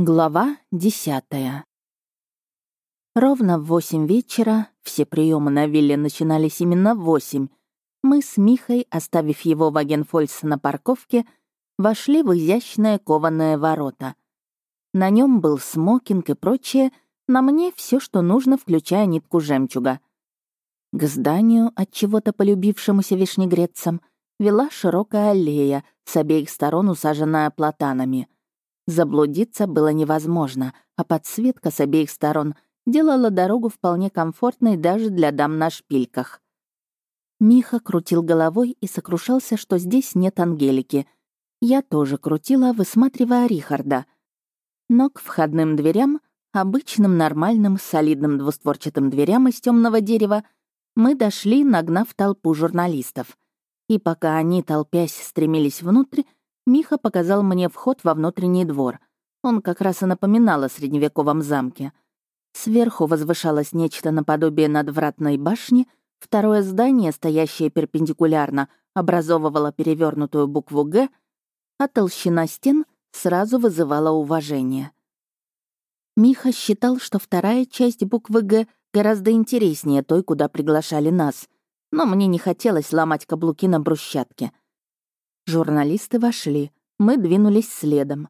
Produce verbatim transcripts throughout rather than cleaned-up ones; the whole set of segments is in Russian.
Глава десятая. Ровно в восемь вечера, все приемы на вилле начинались именно в восемь, мы с Михой, оставив его в Агенфольс на парковке, вошли в изящные кованые ворота. На нем был смокинг и прочее, на мне все, что нужно, включая нитку жемчуга. К зданию, от чего-то полюбившемуся вишнегрецам, вела широкая аллея, с обеих сторон усаженная платанами. Заблудиться было невозможно, а подсветка с обеих сторон делала дорогу вполне комфортной даже для дам на шпильках. Миха крутил головой и сокрушался, что здесь нет Ангелики. Я тоже крутила, высматривая Рихарда. Но к входным дверям, обычным, нормальным, солидным двустворчатым дверям из темного дерева, мы дошли, нагнав толпу журналистов. И пока они, толпясь, стремились внутрь, Миха показал мне вход во внутренний двор. Он как раз и напоминал о средневековом замке. Сверху возвышалось нечто наподобие надвратной башни, второе здание, стоящее перпендикулярно, образовывало перевернутую букву «Г», а толщина стен сразу вызывала уважение. Миха считал, что вторая часть буквы «Г» гораздо интереснее той, куда приглашали нас, но мне не хотелось ломать каблуки на брусчатке. Журналисты вошли, мы двинулись следом.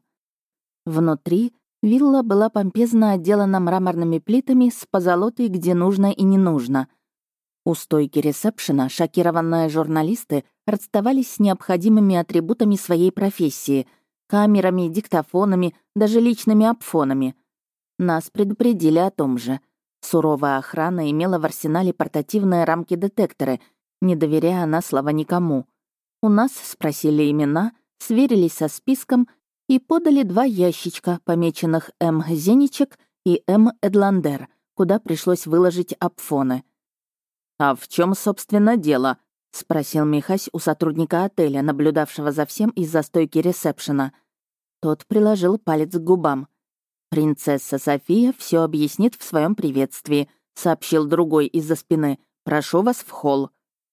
Внутри вилла была помпезно отделана мраморными плитами с позолотой где нужно и не нужно. У стойки ресепшена шокированные журналисты расставались с необходимыми атрибутами своей профессии — камерами, диктофонами, даже личными апфонами. Нас предупредили о том же. Суровая охрана имела в арсенале портативные рамки-детекторы, не доверяя на слово никому. У нас спросили имена, сверились со списком и подали два ящичка, помеченных М. Зеничек и М. Эдландер, куда пришлось выложить апфоны. «А в чем, собственно, дело?» — спросил Михась у сотрудника отеля, наблюдавшего за всем из-за стойки ресепшена. Тот приложил палец к губам. «Принцесса София все объяснит в своем приветствии», — сообщил другой из-за спины. «Прошу вас в холл».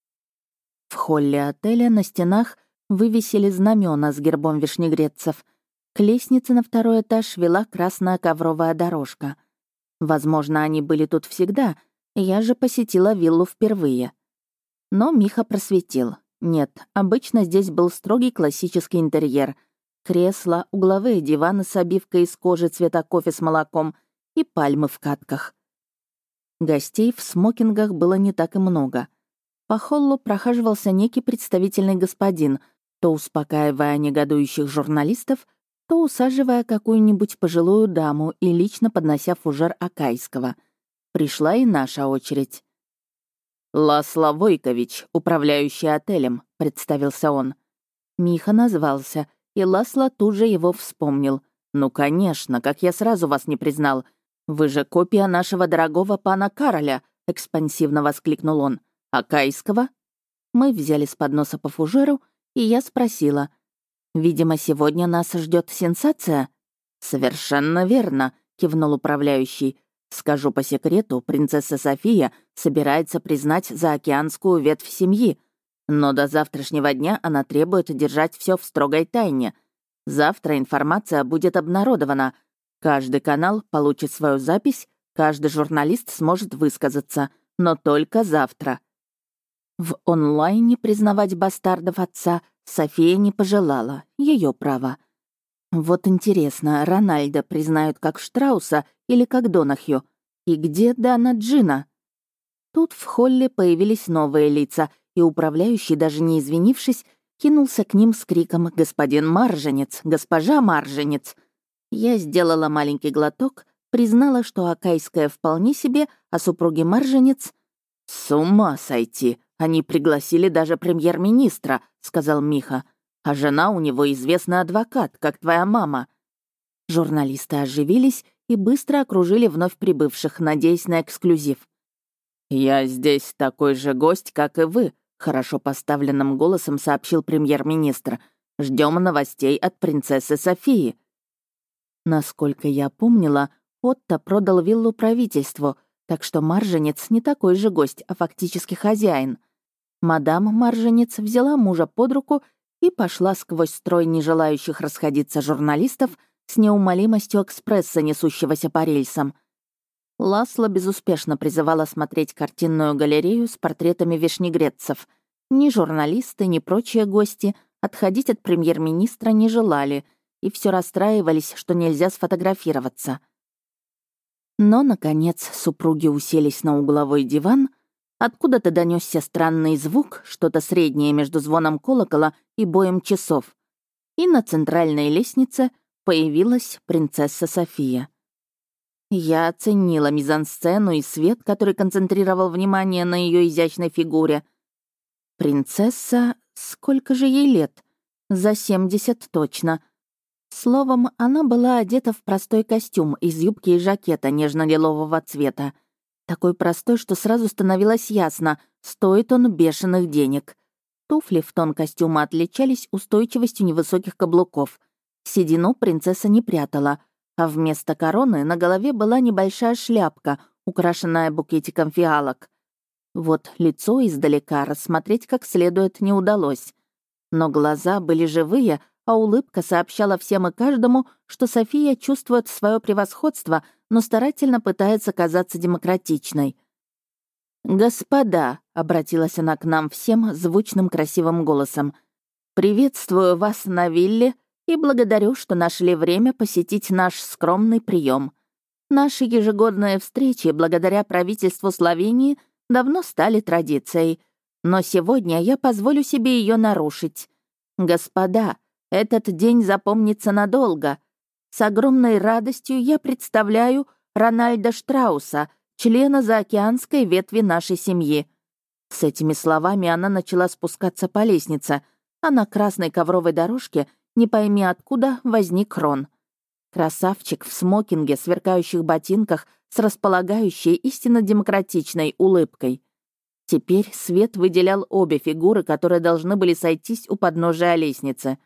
В холле отеля на стенах вывесили знамена с гербом вишнегрецев. К лестнице на второй этаж вела красная ковровая дорожка. Возможно, они были тут всегда, я же посетила виллу впервые. Но Миха просветил. Нет, обычно здесь был строгий классический интерьер. Кресла, угловые диваны с обивкой из кожи цвета кофе с молоком и пальмы в катках. Гостей в смокингах было не так и много. По холлу прохаживался некий представительный господин, то успокаивая негодующих журналистов, то усаживая какую-нибудь пожилую даму и лично поднося фужер Акайского. Пришла и наша очередь. «Ласло Войкович, управляющий отелем», — представился он. Миха назвался, и Ласло тут же его вспомнил. «Ну, конечно, как я сразу вас не признал. Вы же копия нашего дорогого пана Кароля», — экспансивно воскликнул он. «Акайского?» Мы взяли с подноса по фужеру, и я спросила. «Видимо, сегодня нас ждет сенсация?» «Совершенно верно», — кивнул управляющий. «Скажу по секрету, принцесса София собирается признать заокеанскую ветвь семьи, но до завтрашнего дня она требует держать все в строгой тайне. Завтра информация будет обнародована. Каждый канал получит свою запись, каждый журналист сможет высказаться, но только завтра». В онлайне признавать бастардов отца София не пожелала, ее право. Вот интересно, Рональда признают как Штрауса или как Донахью? И где Дана Джина? Тут в холле появились новые лица, и управляющий, даже не извинившись, кинулся к ним с криком «Господин Марженец! Госпожа Марженец!». Я сделала маленький глоток, признала, что Акайская вполне себе, а супруги Марженец... «С ума сойти! Они пригласили даже премьер-министра», — сказал Миха. «А жена у него известный адвокат, как твоя мама». Журналисты оживились и быстро окружили вновь прибывших, надеясь на эксклюзив. «Я здесь такой же гость, как и вы», — хорошо поставленным голосом сообщил премьер-министр. «Ждем новостей от принцессы Софии». Насколько я помнила, Отто продал виллу правительству, так что Марженец не такой же гость, а фактически хозяин. Мадам Марженец взяла мужа под руку и пошла сквозь строй нежелающих расходиться журналистов с неумолимостью экспресса, несущегося по рельсам. Ласло безуспешно призывала смотреть картинную галерею с портретами вишнегреццев. Ни журналисты, ни прочие гости отходить от премьер-министра не желали и все расстраивались, что нельзя сфотографироваться. Но, наконец, супруги уселись на угловой диван, откуда-то донесся странный звук, что-то среднее между звоном колокола и боем часов, и на центральной лестнице появилась принцесса София. Я оценила мизансцену и свет, который концентрировал внимание на ее изящной фигуре. Принцесса... Сколько же ей лет? За семьдесят точно. Словом, она была одета в простой костюм из юбки и жакета нежно-лилового цвета. Такой простой, что сразу становилось ясно, стоит он бешеных денег. Туфли в тон костюма отличались устойчивостью невысоких каблуков. Седину принцесса не прятала, а вместо короны на голове была небольшая шляпка, украшенная букетиком фиалок. Вот лицо издалека рассмотреть как следует не удалось. Но глаза были живые, а улыбка сообщала всем и каждому, что София чувствует свое превосходство, но старательно пытается казаться демократичной. «Господа», — обратилась она к нам всем звучным красивым голосом, «приветствую вас на вилле и благодарю, что нашли время посетить наш скромный прием. Наши ежегодные встречи, благодаря правительству Словении, давно стали традицией, но сегодня я позволю себе ее нарушить. Господа, этот день запомнится надолго. С огромной радостью я представляю Рональда Штрауса, члена заокеанской ветви нашей семьи». С этими словами она начала спускаться по лестнице, а на красной ковровой дорожке, не пойми откуда, возник Рон. Красавчик в смокинге, сверкающих ботинках, с располагающей истинно демократичной улыбкой. Теперь свет выделял обе фигуры, которые должны были сойтись у подножия лестницы.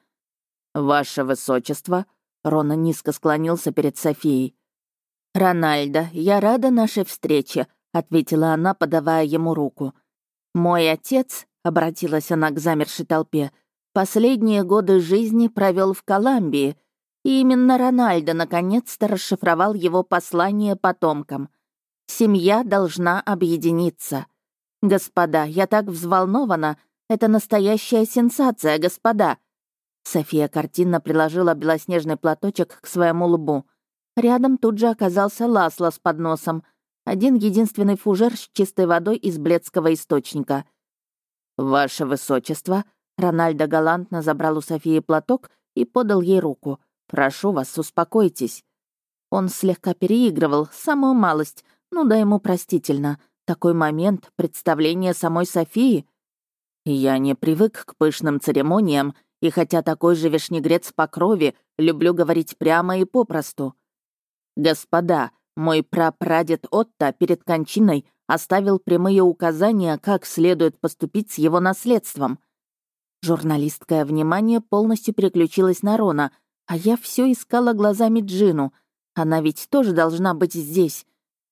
«Ваше высочество», — Рона низко склонился перед Софией. «Рональдо, я рада нашей встрече», — ответила она, подавая ему руку. «Мой отец», — обратилась она к замершей толпе, «последние годы жизни провел в Колумбии, и именно Рональдо наконец-то расшифровал его послание потомкам. Семья должна объединиться. Господа, я так взволнована, это настоящая сенсация, господа». София картинно приложила белоснежный платочек к своему лбу. Рядом тут же оказался Ласло с подносом. Один единственный фужер с чистой водой из бледского источника. «Ваше высочество», — Рональдо галантно забрал у Софии платок и подал ей руку. «Прошу вас, успокойтесь». Он слегка переигрывал, самую малость, ну да ему простительно. Такой момент — представление самой Софии. «Я не привык к пышным церемониям, и хотя такой же вишнегрец по крови, люблю говорить прямо и попросту. Господа, мой прапрадед Отто перед кончиной оставил прямые указания, как следует поступить с его наследством». Журналистское внимание полностью переключилось на Рона, а я все искала глазами Джину. Она ведь тоже должна быть здесь.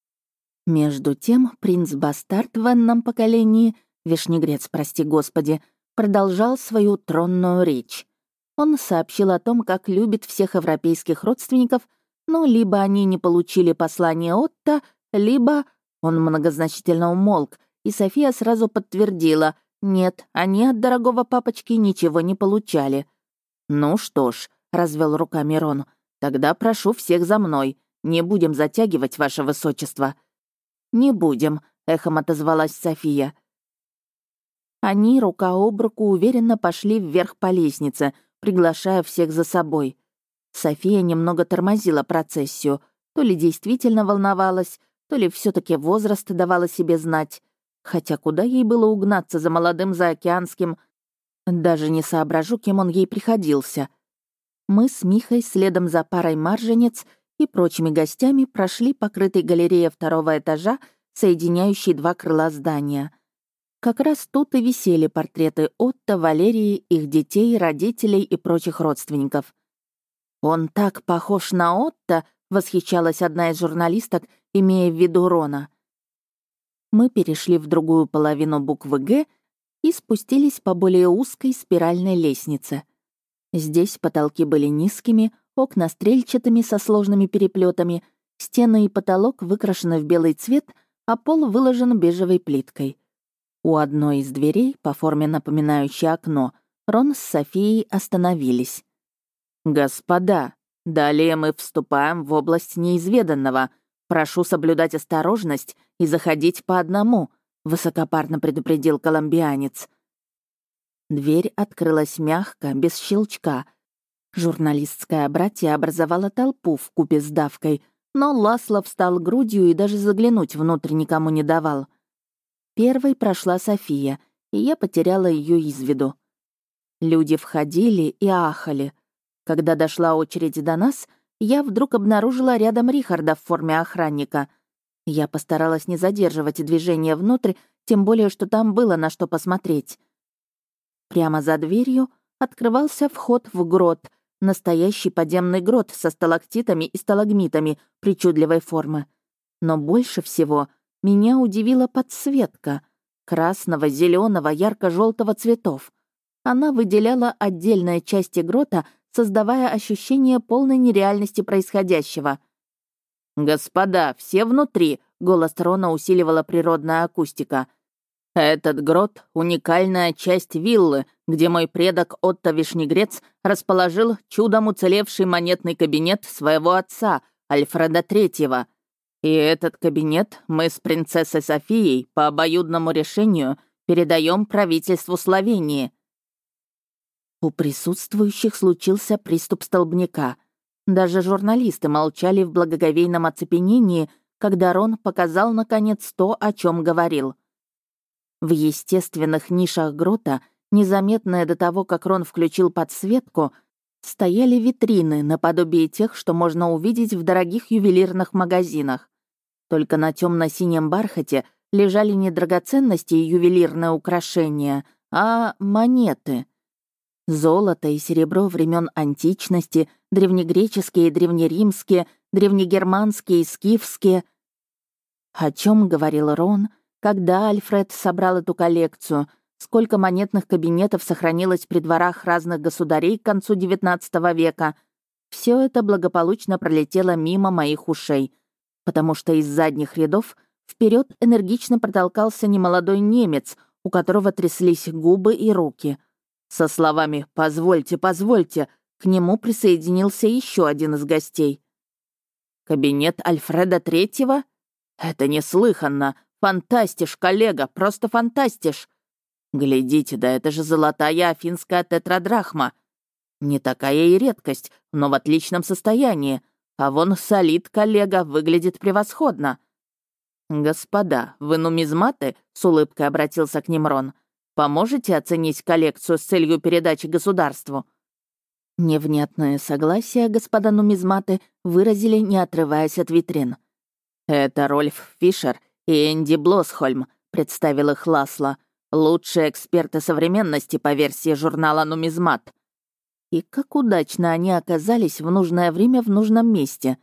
Между тем принц-бастард в энном поколении, вишнегрец, прости господи, продолжал свою тронную речь. Он сообщил о том, как любит всех европейских родственников, но либо они не получили послание Отто, либо... Он многозначительно умолк, и София сразу подтвердила, нет, они от дорогого папочки ничего не получали. «Ну что ж», — развел руками Рон, — «тогда прошу всех за мной. Не будем затягивать, ваше высочество». «Не будем», — эхом отозвалась София. Они рука об руку уверенно пошли вверх по лестнице, приглашая всех за собой. София немного тормозила процессию, то ли действительно волновалась, то ли все таки возраст давала себе знать. Хотя куда ей было угнаться за молодым заокеанским... Даже не соображу, кем он ей приходился. Мы с Михой следом за парой марженец и прочими гостями прошли покрытой галерее второго этажа, соединяющей два крыла здания. Как раз тут и висели портреты Отто, Валерии, их детей, родителей и прочих родственников. «Он так похож на Отто», — восхищалась одна из журналисток, имея в виду Рона. Мы перешли в другую половину буквы «Г» и спустились по более узкой спиральной лестнице. Здесь потолки были низкими, окна стрельчатыми со сложными переплетами, стены и потолок выкрашены в белый цвет, а пол выложен бежевой плиткой. У одной из дверей, по форме напоминающей окно, Рон с Софией остановились. «Господа, далее мы вступаем в область неизведанного. Прошу соблюдать осторожность и заходить по одному», — высокопарно предупредил колумбианец. Дверь открылась мягко, без щелчка. Журналистское братье образовало толпу вкупе с давкой, но Ласло встал грудью и даже заглянуть внутрь никому не давал. Первой прошла София, и я потеряла ее из виду. Люди входили и ахали. Когда дошла очередь до нас, я вдруг обнаружила рядом Рихарда в форме охранника. Я постаралась не задерживать движение внутрь, тем более, что там было на что посмотреть. Прямо за дверью открывался вход в грот, настоящий подземный грот со сталактитами и сталагмитами причудливой формы. Но больше всего меня удивила подсветка красного, зеленого, ярко-желтого цветов. Она выделяла отдельные части грота, создавая ощущение полной нереальности происходящего. «Господа, все внутри!» — голос Рона усиливала природная акустика. «Этот грот — уникальная часть виллы, где мой предок Отто Вишнегрец расположил чудом уцелевший монетный кабинет своего отца, Альфреда Третьего. И этот кабинет мы с принцессой Софией по обоюдному решению передаем правительству Словении». У присутствующих случился приступ столбняка. Даже журналисты молчали в благоговейном оцепенении, когда Рон показал, наконец, то, о чем говорил. В естественных нишах грота, незаметные до того, как Рон включил подсветку, стояли витрины наподобие тех, что можно увидеть в дорогих ювелирных магазинах. Только на темно-синем бархате лежали не драгоценности и ювелирные украшения, а монеты. Золото и серебро времен античности, древнегреческие и древнеримские, древнегерманские и скифские. О чем говорил Рон, когда Альфред собрал эту коллекцию, сколько монетных кабинетов сохранилось при дворах разных государей к концу девятнадцатого века. Все это благополучно пролетело мимо моих ушей, потому что из задних рядов вперед энергично протолкался немолодой немец, у которого тряслись губы и руки. Со словами «Позвольте, позвольте», к нему присоединился еще один из гостей. «Кабинет Альфреда Третьего? Это неслыханно! Фантастиш, коллега, просто фантастиш! Глядите, да это же золотая афинская тетрадрахма! Не такая и редкость, но в отличном состоянии. А вон солид, коллега, выглядит превосходно!» «Господа, вы нумизматы?» — с улыбкой обратился к ним Рон. «Поможете оценить коллекцию с целью передачи государству?» Невнятное согласие господа нумизматы выразили, не отрываясь от витрин. «Это Рольф Фишер и Энди Блосхольм», — представил их Ласло, «лучшие эксперты современности по версии журнала «Нумизмат». И как удачно они оказались в нужное время в нужном месте.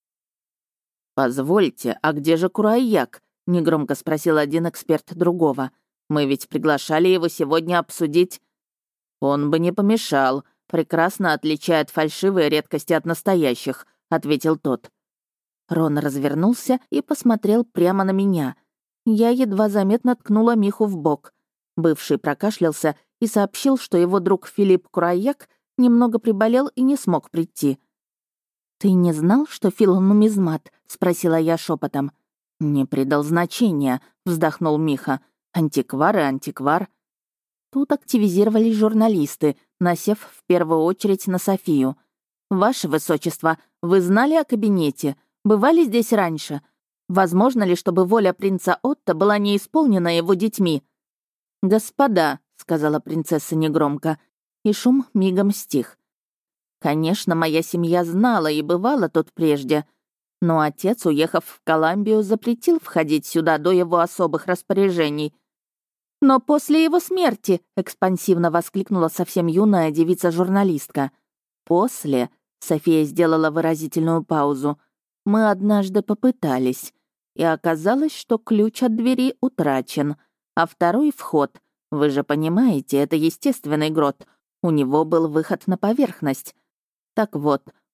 «Позвольте, а где же Курайяк?» — негромко спросил один эксперт другого. «Мы ведь приглашали его сегодня обсудить». «Он бы не помешал, прекрасно отличает фальшивые редкости от настоящих», — ответил тот. Рон развернулся и посмотрел прямо на меня. Я едва заметно ткнула Миху в бок. Бывший прокашлялся и сообщил, что его друг Филипп Курайяк немного приболел и не смог прийти. «Ты не знал, что Фил нумизмат?» — спросила я шепотом. «Не придал значения», — вздохнул Миха. «Антиквар и антиквар». Тут активизировались журналисты, насев в первую очередь на Софию. «Ваше Высочество, вы знали о кабинете? Бывали здесь раньше? Возможно ли, чтобы воля принца Отто была не исполнена его детьми?» «Господа», — сказала принцесса негромко, и шум мигом стих. «Конечно, моя семья знала и бывала тут прежде, но отец, уехав в Колумбию, запретил входить сюда до его особых распоряжений. «Но после его смерти!» — экспансивно воскликнула совсем юная девица-журналистка. «После?» — София сделала выразительную паузу. «Мы однажды попытались, и оказалось, что ключ от двери утрачен, а второй вход, вы же понимаете, это естественный грот, у него был выход на поверхность. Так вот,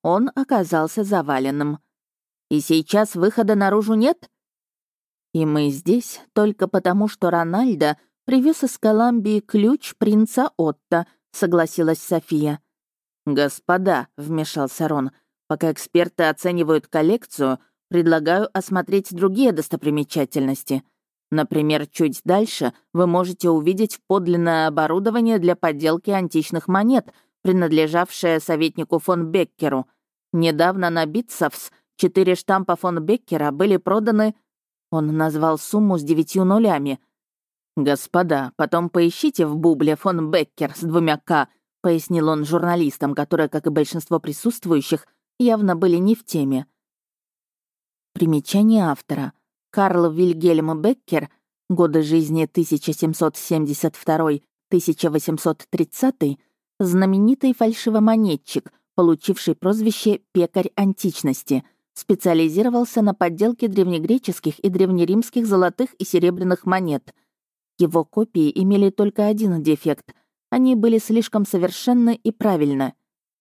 Он оказался заваленным. И сейчас выхода наружу нет? И мы здесь только потому, что Рональдо привез из Колумбии ключ принца Отто, согласилась София. «Господа», — вмешался Рон, — «пока эксперты оценивают коллекцию, предлагаю осмотреть другие достопримечательности. Например, чуть дальше вы можете увидеть подлинное оборудование для подделки античных монет, принадлежавшее советнику фон Беккеру. Недавно на Битцовс четыре штампа фон Беккера были проданы...» Он назвал сумму с девятью нулями. «Господа, потом поищите в бубле фон Беккер с двумя «к», — пояснил он журналистам, которые, как и большинство присутствующих, явно были не в теме. Примечание автора. Карл Вильгельм Беккер, годы жизни тысяча семьсот семьдесят второй — тысяча восемьсот тридцатый, знаменитый фальшивомонетчик, получивший прозвище «пекарь античности», специализировался на подделке древнегреческих и древнеримских золотых и серебряных монет. Его копии имели только один дефект — они были слишком совершенны и правильны.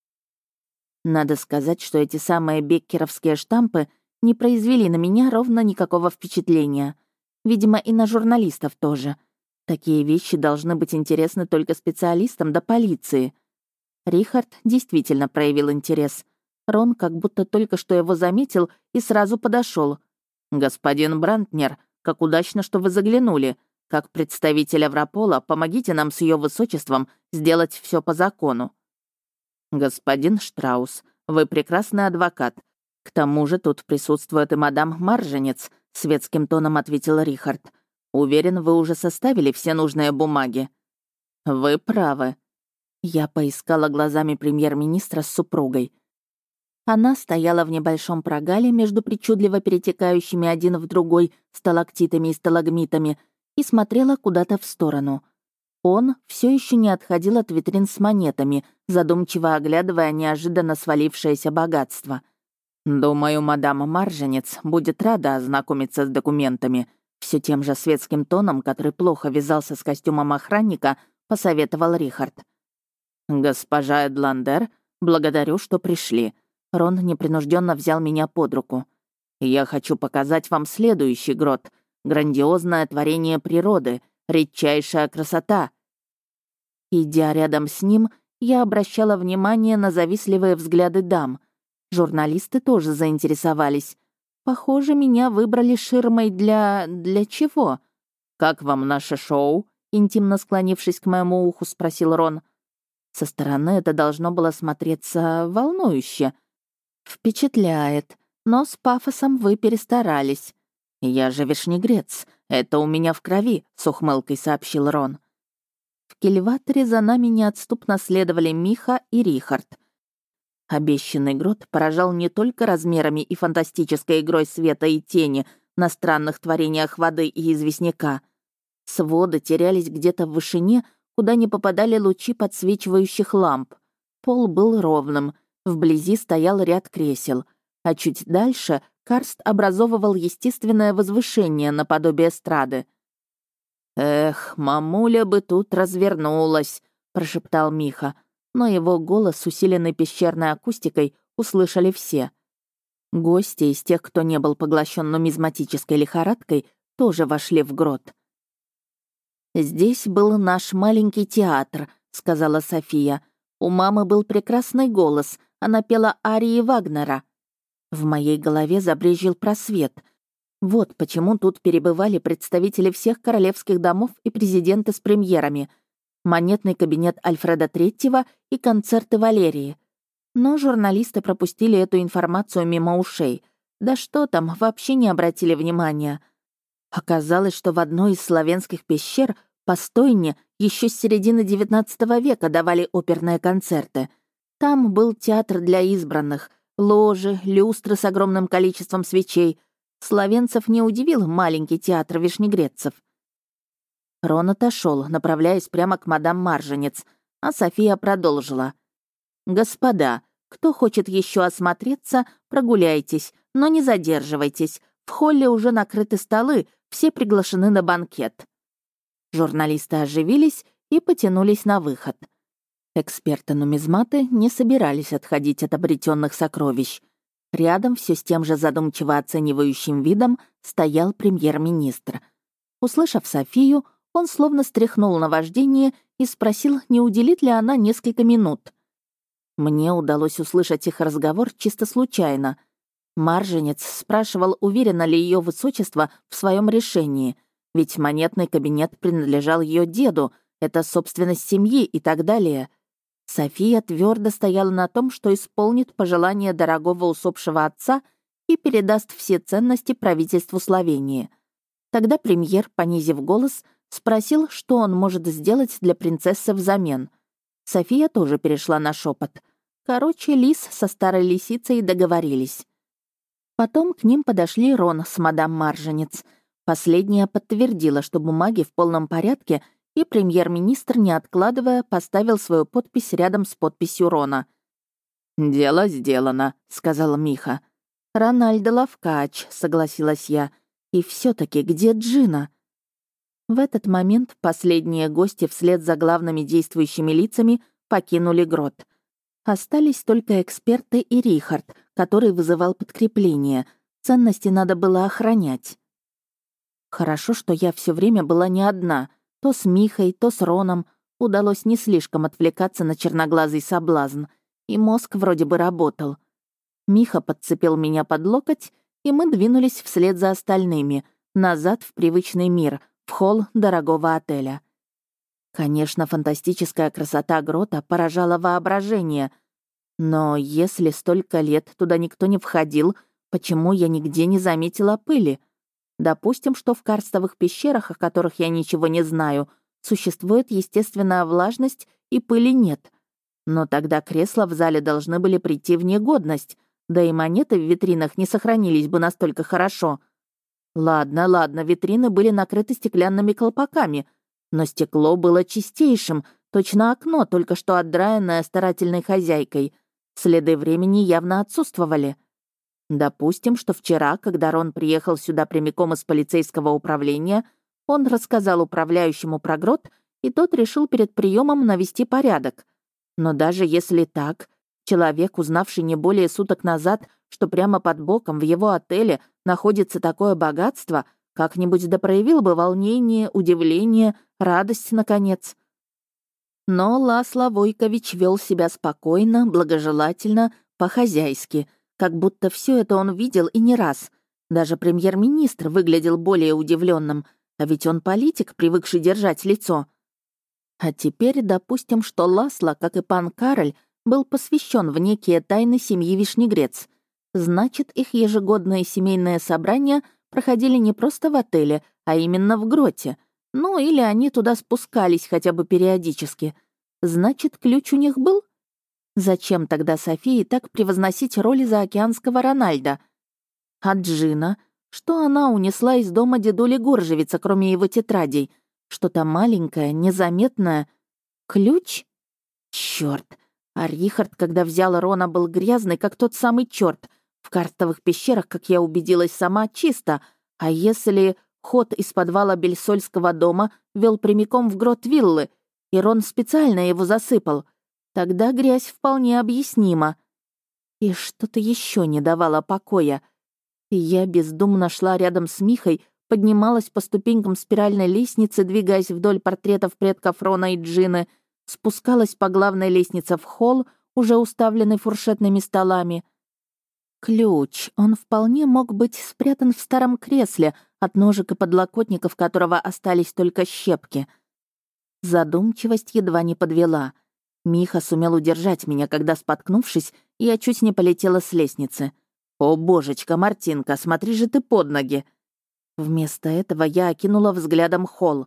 Надо сказать, что эти самые беккеровские штампы не произвели на меня ровно никакого впечатления. Видимо, и на журналистов тоже. Такие вещи должны быть интересны только специалистам да полиции. Рихард действительно проявил интерес. Рон как будто только что его заметил и сразу подошел. «Господин Брантнер, как удачно, что вы заглянули. Как представитель Авропола, помогите нам с ее высочеством сделать все по закону». «Господин Штраус, вы прекрасный адвокат. К тому же тут присутствует и мадам Марженец», — светским тоном ответил Рихард. «Уверен, вы уже составили все нужные бумаги». «Вы правы». Я поискала глазами премьер-министра с супругой. Она стояла в небольшом прогале между причудливо перетекающими один в другой сталактитами и сталагмитами и смотрела куда-то в сторону. Он все еще не отходил от витрин с монетами, задумчиво оглядывая неожиданно свалившееся богатство. «Думаю, мадам Марженец будет рада ознакомиться с документами», все тем же светским тоном, который плохо вязался с костюмом охранника, посоветовал Рихард. «Госпожа Эдландер, благодарю, что пришли». Рон непринужденно взял меня под руку. «Я хочу показать вам следующий грот. Грандиозное творение природы, редчайшая красота». Идя рядом с ним, я обращала внимание на завистливые взгляды дам. Журналисты тоже заинтересовались. Похоже, меня выбрали ширмой для... для чего? «Как вам наше шоу?» — интимно склонившись к моему уху, спросил Рон. Со стороны это должно было смотреться волнующе. «Впечатляет, но с пафосом вы перестарались». «Я же вишнегрец, это у меня в крови», — с ухмылкой сообщил Рон. В кильваторе за нами неотступно следовали Миха и Рихард. Обещанный грот поражал не только размерами и фантастической игрой света и тени на странных творениях воды и известняка. Своды терялись где-то в вышине, куда не попадали лучи подсвечивающих ламп. Пол был ровным, вблизи стоял ряд кресел, а чуть дальше карст образовывал естественное возвышение наподобие эстрады. «Эх, мамуля бы тут развернулась», — прошептал Миха, но его голос, усиленный пещерной акустикой, услышали все. Гости из тех, кто не был поглощен нумизматической лихорадкой, тоже вошли в грот. «Здесь был наш маленький театр», — сказала София. «У мамы был прекрасный голос, она пела арии Вагнера». В моей голове забрезжил просвет. Вот почему тут перебывали представители всех королевских домов и президенты с премьерами, монетный кабинет Альфреда Третьего и концерты Валерии. Но журналисты пропустили эту информацию мимо ушей. Да что там, вообще не обратили внимания. Оказалось, что в одной из славянских пещер по Стойне еще с середины девятнадцатого века давали оперные концерты. Там был театр для избранных, ложи, люстры с огромным количеством свечей. Словенцев не удивил маленький театр вишнегрецев. Рон отошел, направляясь прямо к мадам Марженец, а София продолжила. «Господа, кто хочет еще осмотреться, прогуляйтесь, но не задерживайтесь. В холле уже накрыты столы, все приглашены на банкет». Журналисты оживились и потянулись на выход. Эксперты-нумизматы не собирались отходить от обретенных сокровищ. Рядом, все с тем же задумчиво оценивающим видом, стоял премьер-министр. Услышав Софию, он словно стряхнул наваждение и спросил, не уделит ли она несколько минут. Мне удалось услышать их разговор чисто случайно. Марженец спрашивал, уверено ли ее высочество в своем решении, ведь монетный кабинет принадлежал ее деду, это собственность семьи и так далее. София твердо стояла на том, что исполнит пожелание дорогого усопшего отца и передаст все ценности правительству Словении. Тогда премьер, понизив голос, спросил, что он может сделать для принцессы взамен. София тоже перешла на шепот. Короче, лис со старой лисицей договорились. Потом к ним подошли Рон с мадам Марженец. Последняя подтвердила, что бумаги в полном порядке, и премьер-министр, не откладывая, поставил свою подпись рядом с подписью Рона. «Дело сделано», — сказала Миха. «Рональдо Лавкач», — согласилась я. «И все таки где Джина?» В этот момент последние гости вслед за главными действующими лицами покинули грот. Остались только эксперты и Рихард, который вызывал подкрепление. Ценности надо было охранять. Хорошо, что я все время была не одна. То с Михой, то с Роном. Удалось не слишком отвлекаться на черноглазый соблазн. И мозг вроде бы работал. Миха подцепил меня под локоть, и мы двинулись вслед за остальными, назад в привычный мир, в холл дорогого отеля. Конечно, фантастическая красота грота поражала воображение. Но если столько лет туда никто не входил, почему я нигде не заметила пыли? Допустим, что в карстовых пещерах, о которых я ничего не знаю, существует естественная влажность и пыли нет. Но тогда кресла в зале должны были прийти в негодность, да и монеты в витринах не сохранились бы настолько хорошо. Ладно, ладно, витрины были накрыты стеклянными колпаками, но стекло было чистейшим, точно окно, только что отдраенное старательной хозяйкой. Следы времени явно отсутствовали. Допустим, что вчера, когда Рон приехал сюда прямиком из полицейского управления, он рассказал управляющему про грот, и тот решил перед приемом навести порядок. Но даже если так, человек, узнавший не более суток назад, что прямо под боком в его отеле находится такое богатство, как-нибудь да проявил бы волнение, удивление, радость, наконец. Но Ласло Войкович вел себя спокойно, благожелательно, по-хозяйски, как будто все это он видел и не раз. Даже премьер-министр выглядел более удивленным, а ведь он политик, привыкший держать лицо. А теперь допустим, что Ласло, как и пан Кароль, был посвящен в некие тайны семьи Вишнегрец. Значит, их ежегодные семейные собрания проходили не просто в отеле, а именно в гроте. Ну, или они туда спускались хотя бы периодически. Значит, ключ у них был? Зачем тогда Софии так превозносить роли заокеанского Рональда? А Джина? Что она унесла из дома дедули Горжевица, кроме его тетрадей? Что-то маленькое, незаметное. Ключ? Чёрт! А Рихард, когда взял Рона, был грязный, как тот самый чёрт. В карстовых пещерах, как я убедилась сама, чисто. А если ход из подвала Бельсольского дома вел прямиком в грот виллы, и Рон специально его засыпал, тогда грязь вполне объяснима. И что-то еще не давало покоя. И я бездумно шла рядом с Михой, поднималась по ступенькам спиральной лестницы, двигаясь вдоль портретов предков Рона и Джины, спускалась по главной лестнице в холл, уже уставленный фуршетными столами. Ключ. Он вполне мог быть спрятан в старом кресле, от ножек и подлокотников которого остались только щепки. Задумчивость едва не подвела. Миха сумел удержать меня, когда, споткнувшись, я чуть не полетела с лестницы. «О, божечка, Мартинка, смотри же ты под ноги!» Вместо этого я окинула взглядом холл.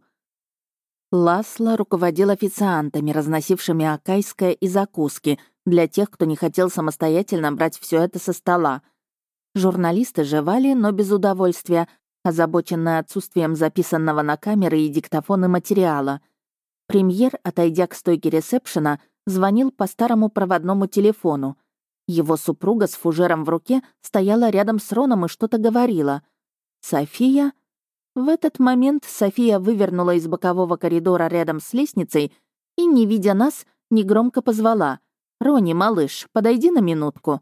Ласло руководил официантами, разносившими акайское и закуски для тех, кто не хотел самостоятельно брать все это со стола. Журналисты жевали, но без удовольствия, озабоченные отсутствием записанного на камеры и диктофоны материала. Премьер, отойдя к стойке ресепшена, звонил по старому проводному телефону. Его супруга с фужером в руке стояла рядом с Роном и что-то говорила. София... В этот момент София вывернула из бокового коридора рядом с лестницей и, не видя нас, негромко позвала: «Рони, малыш, подойди на минутку».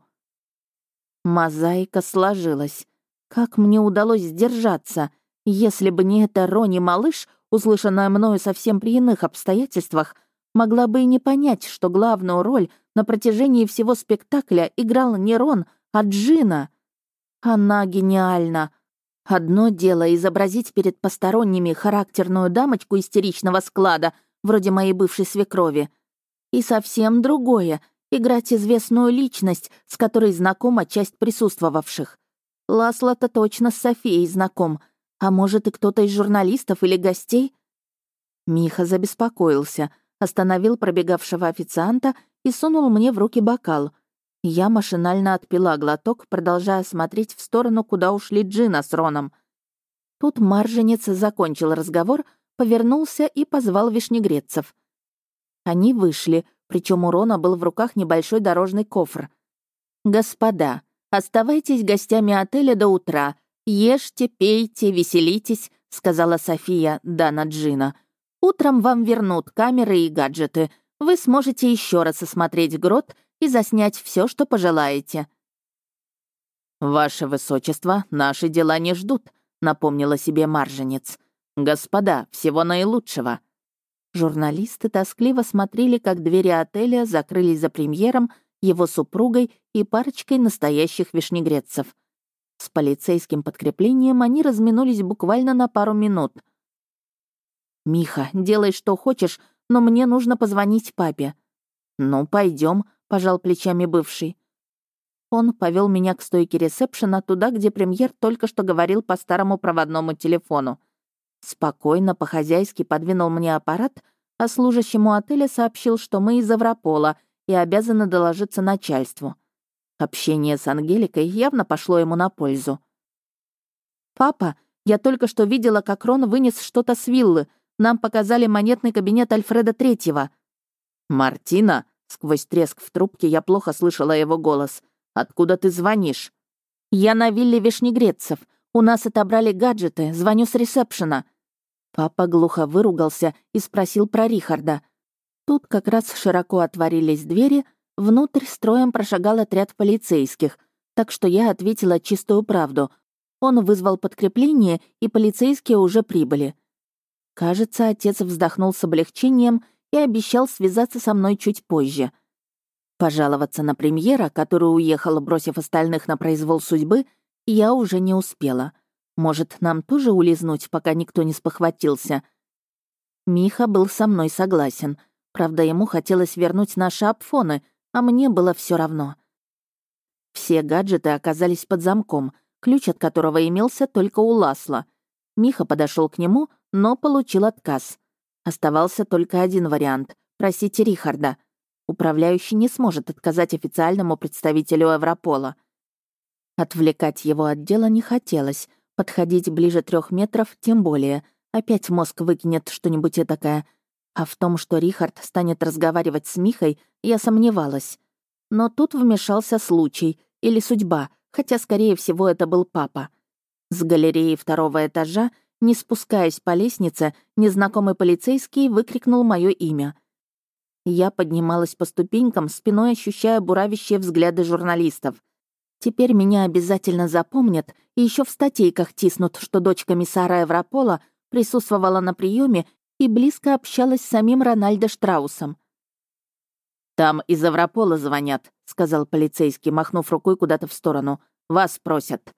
Мозаика сложилась. Как мне удалось сдержаться? Если бы не эта Рони, малыш, услышанная мною совсем при иных обстоятельствах, могла бы и не понять, что главную роль на протяжении всего спектакля играл не Рон, а Джина. Она гениальна. Одно дело изобразить перед посторонними характерную дамочку истеричного склада, вроде моей бывшей свекрови, и совсем другое — играть известную личность, с которой знакома часть присутствовавших. Ласло-то точно с Софией знаком, а может и кто-то из журналистов или гостей? Миха забеспокоился, остановил пробегавшего официанта и сунул мне в руки бокал. Я машинально отпила глоток, продолжая смотреть в сторону, куда ушли Джина с Роном. Тут марженец закончил разговор, повернулся и позвал вишнегрецев. Они вышли, причем у Рона был в руках небольшой дорожный кофр. «Господа, оставайтесь гостями отеля до утра. Ешьте, пейте, веселитесь», — сказала София, Дана Джина. «Утром вам вернут камеры и гаджеты. Вы сможете еще раз осмотреть грот и заснять все, что пожелаете». «Ваше высочество, наши дела не ждут», — напомнила себе марженец. «Господа, всего наилучшего». Журналисты тоскливо смотрели, как двери отеля закрылись за премьером, его супругой и парочкой настоящих вишнегрецев. С полицейским подкреплением они разминулись буквально на пару минут. «Миха, делай, что хочешь, но мне нужно позвонить папе». «Ну, пойдем», — пожал плечами бывший. Он повел меня к стойке ресепшена, туда, где премьер только что говорил по старому проводному телефону. Спокойно, по-хозяйски подвинул мне аппарат, а служащему отеля сообщил, что мы из Авропола и обязаны доложиться начальству. Общение с Ангеликой явно пошло ему на пользу. «Папа, я только что видела, как Рон вынес что-то с виллы. Нам показали монетный кабинет Альфреда Третьего». «Мартина?» — сквозь треск в трубке я плохо слышала его голос. «Откуда ты звонишь?» «Я на вилле вишнегрецев. У нас отобрали гаджеты. Звоню с ресепшена». Папа глухо выругался и спросил про Рихарда. Тут как раз широко отворились двери, внутрь строем прошагал отряд полицейских, так что я ответила чистую правду. Он вызвал подкрепление, и полицейские уже прибыли. Кажется, отец вздохнул с облегчением и обещал связаться со мной чуть позже. Пожаловаться на премьера, который уехал, бросив остальных на произвол судьбы, я уже не успела. Может, нам тоже улизнуть, пока никто не спохватился? Миха был со мной согласен. Правда, ему хотелось вернуть наши апфоны, а мне было все равно. Все гаджеты оказались под замком, ключ от которого имелся только у Ласла. Миха подошел к нему, но получил отказ. Оставался только один вариант — просить Рихарда. Управляющий не сможет отказать официальному представителю Европола. Отвлекать его от дела не хотелось, подходить ближе трех метров тем более. Опять мозг выкинет что-нибудь этакое. А в том, что Рихард станет разговаривать с Михой, я сомневалась. Но тут вмешался случай или судьба, хотя, скорее всего, это был папа. С галереи второго этажа, не спускаясь по лестнице, незнакомый полицейский выкрикнул мое имя. Я поднималась по ступенькам, спиной ощущая буравящие взгляды журналистов. Теперь меня обязательно запомнят и еще в статейках тиснут, что дочь комиссара Европола присутствовала на приеме и близко общалась с самим Рональдо Штраусом. «Там из Европола звонят», — сказал полицейский, махнув рукой куда-то в сторону. «Вас просят».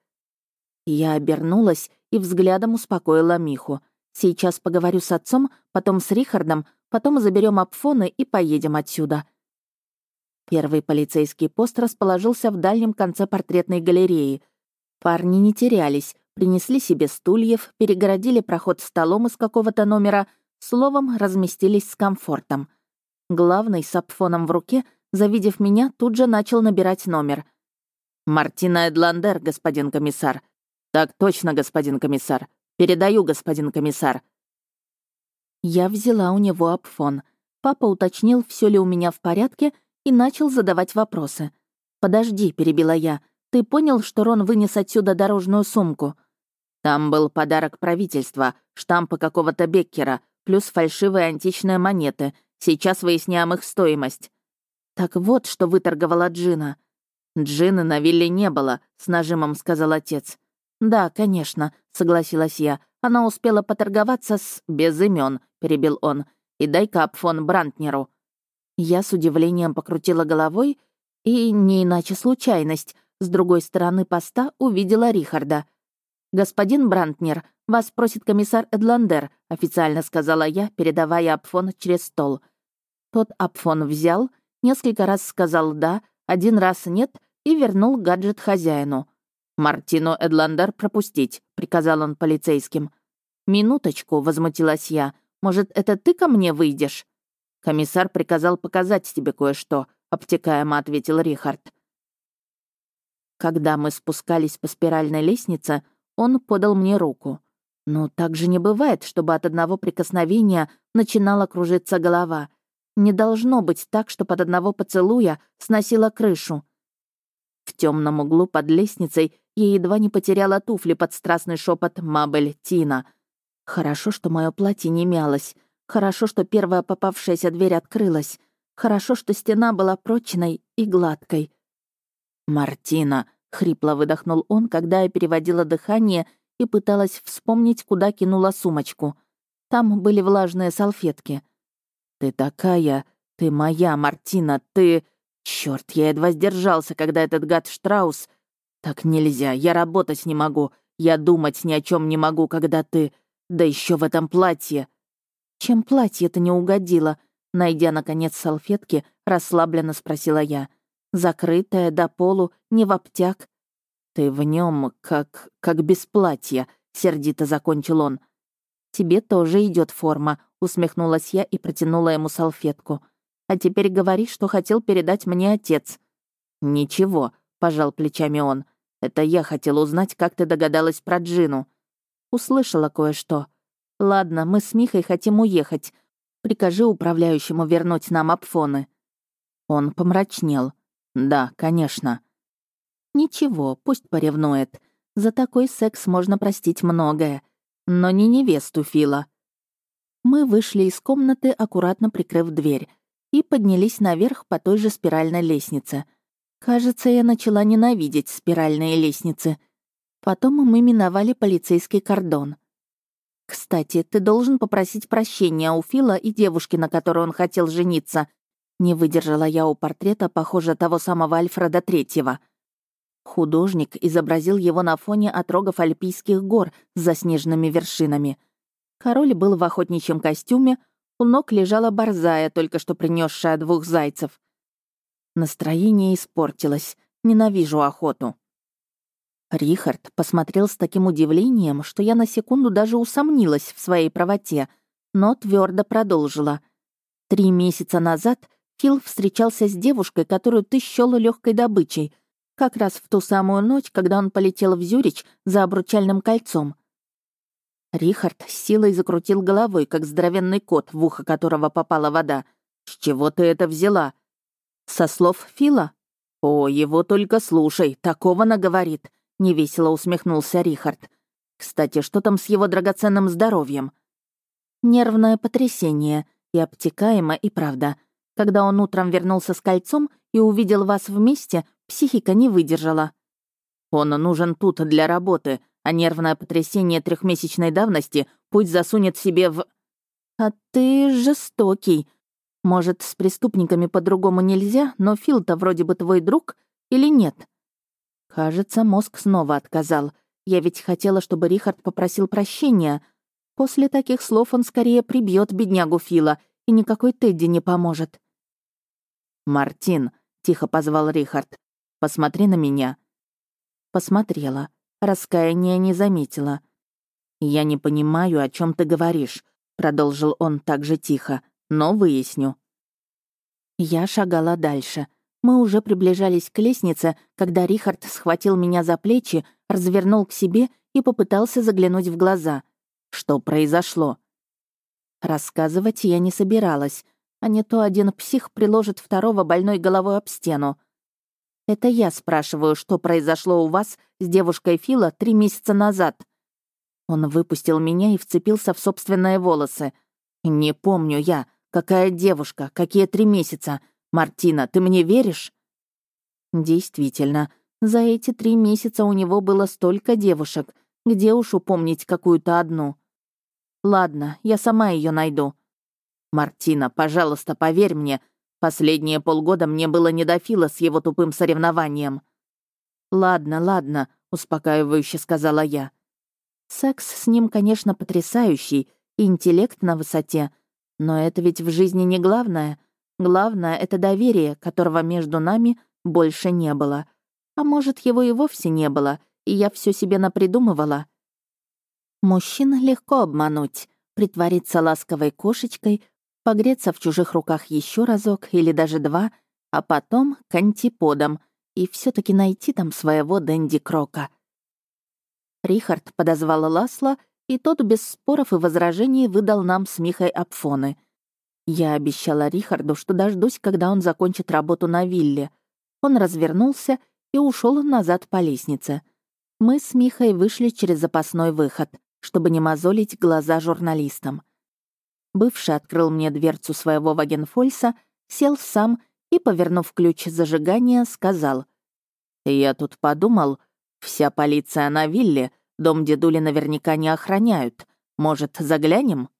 Я обернулась и взглядом успокоила Миху. «Сейчас поговорю с отцом, потом с Рихардом, потом заберем апфоны и поедем отсюда». Первый полицейский пост расположился в дальнем конце портретной галереи. Парни не терялись, принесли себе стульев, перегородили проход столом из какого-то номера, словом, разместились с комфортом. Главный с апфоном в руке, завидев меня, тут же начал набирать номер. «Мартина Эдландер, господин комиссар». «Так точно, господин комиссар. Передаю, господин комиссар». Я взяла у него апфон. Папа уточнил, все ли у меня в порядке, и начал задавать вопросы. «Подожди», — перебила я, — «ты понял, что Рон вынес отсюда дорожную сумку?» «Там был подарок правительства, штампы какого-то Беккера, плюс фальшивые античные монеты. Сейчас выясняем их стоимость». «Так вот, что выторговала Джина». «Джины на вилле не было», — с нажимом сказал отец. «Да, конечно», — согласилась я. «Она успела поторговаться с... без имен», — перебил он. «И дай-ка апфон Брантнеру». Я с удивлением покрутила головой и, не иначе случайность, с другой стороны поста увидела Рихарда. «Господин Брантнер, вас просит комиссар Эдландер», — официально сказала я, передавая апфон через стол. Тот апфон взял, несколько раз сказал «да», один раз «нет» и вернул гаджет хозяину. «Мартину Эдландер пропустить», — приказал он полицейским. «Минуточку», — возмутилась я. «Может, это ты ко мне выйдешь?» «Комиссар приказал показать тебе кое-что», — обтекаемо ответил Рихард. Когда мы спускались по спиральной лестнице, он подал мне руку. Ну, так же не бывает, чтобы от одного прикосновения начинала кружиться голова. Не должно быть так, что под одного поцелуя сносила крышу. В темном углу под лестницей я едва не потеряла туфли под страстный шепот «Мабель, Тина». Хорошо, что мое платье не мялось. Хорошо, что первая попавшаяся дверь открылась. Хорошо, что стена была прочной и гладкой. «Мартина», — хрипло выдохнул он, когда я переводила дыхание и пыталась вспомнить, куда кинула сумочку. Там были влажные салфетки. «Ты такая... Ты моя, Мартина, ты...» Черт, я едва сдержался, когда этот гад Штраус... «Так нельзя, я работать не могу, я думать ни о чем не могу, когда ты... Да еще в этом платье...» «Чем платье-то не угодило?» Найдя, наконец, салфетки, расслабленно спросила я. «Закрытая, до полу, не в обтяг». «Ты в нем как... как без платья», — сердито закончил он. «Тебе тоже идет форма», — усмехнулась я и протянула ему салфетку. «А теперь говори, что хотел передать мне отец». «Ничего», — пожал плечами он. «Это я хотел узнать, как ты догадалась про Джину». «Услышала кое-что. Ладно, мы с Михой хотим уехать. Прикажи управляющему вернуть нам апфоны». Он помрачнел. «Да, конечно». «Ничего, пусть поревнует. За такой секс можно простить многое. Но не невесту Фила». Мы вышли из комнаты, аккуратно прикрыв дверь, и поднялись наверх по той же спиральной лестнице. Кажется, я начала ненавидеть спиральные лестницы. Потом мы миновали полицейский кордон. «Кстати, ты должен попросить прощения у Фила и девушки, на которой он хотел жениться». Не выдержала я у портрета, похоже, того самого Альфреда Третьего. Художник изобразил его на фоне отрогов Альпийских гор с заснеженными вершинами. Король был в охотничьем костюме, у ног лежала борзая, только что принесшая двух зайцев. Настроение испортилось. Ненавижу охоту. Рихард посмотрел с таким удивлением, что я на секунду даже усомнилась в своей правоте, но твердо продолжила. Три месяца назад Фил встречался с девушкой, которую ты счёл легкой добычей, как раз в ту самую ночь, когда он полетел в Зюрич за обручальным кольцом. Рихард с силой закрутил головой, как здоровенный кот, в ухо которого попала вода. «С чего ты это взяла?» «Со слов Фила?» «О, его только слушай, такого наговорит», — невесело усмехнулся Рихард. «Кстати, что там с его драгоценным здоровьем?» «Нервное потрясение, и обтекаемо, и правда. Когда он утром вернулся с кольцом и увидел вас вместе, психика не выдержала». «Он нужен тут для работы, а нервное потрясение трехмесячной давности пусть засунет себе в...» «А ты жестокий. Может, с преступниками по-другому нельзя, но Фил-то вроде бы твой друг или нет?» Кажется, мозг снова отказал. Я ведь хотела, чтобы Рихард попросил прощения. После таких слов он скорее прибьет беднягу Фила, и никакой Тедди не поможет. «Мартин», — тихо позвал Рихард, — «посмотри на меня». Посмотрела. Раскаяния не заметила. «Я не понимаю, о чем ты говоришь», — продолжил он так же тихо, — «но выясню». Я шагала дальше. Мы уже приближались к лестнице, когда Рихард схватил меня за плечи, развернул к себе и попытался заглянуть в глаза. Что произошло? Рассказывать я не собиралась, а не то один псих приложит второго больной головой об стену. Это я спрашиваю, что произошло у вас с девушкой Фила три месяца назад. Он выпустил меня и вцепился в собственные волосы. «Не помню я. Какая девушка? Какие три месяца? Мартина, ты мне веришь?» Действительно, за эти три месяца у него было столько девушек. Где уж упомнить какую-то одну? Ладно, я сама ее найду. «Мартина, пожалуйста, поверь мне, последние полгода мне было не до Фила с его тупым соревнованием». «Ладно, ладно», — успокаивающе сказала я. «Секс с ним, конечно, потрясающий, и интеллект на высоте, но это ведь в жизни не главное. Главное — это доверие, которого между нами больше не было. А может, его и вовсе не было, и я все себе напридумывала». Мужчин легко обмануть, притвориться ласковой кошечкой, погреться в чужих руках еще разок или даже два, а потом к антиподам и все таки найти там своего Дэнди Крока. Рихард подозвал Ласло, и тот без споров и возражений выдал нам с Михой апфоны. Я обещала Рихарду, что дождусь, когда он закончит работу на вилле. Он развернулся и ушел назад по лестнице. Мы с Михой вышли через запасной выход, чтобы не мозолить глаза журналистам. Бывший открыл мне дверцу своего вагенфольса, сел сам и, повернув ключ зажигания, сказал: «Я тут подумал, вся полиция на вилле, дом дедули наверняка не охраняют. Может, заглянем?»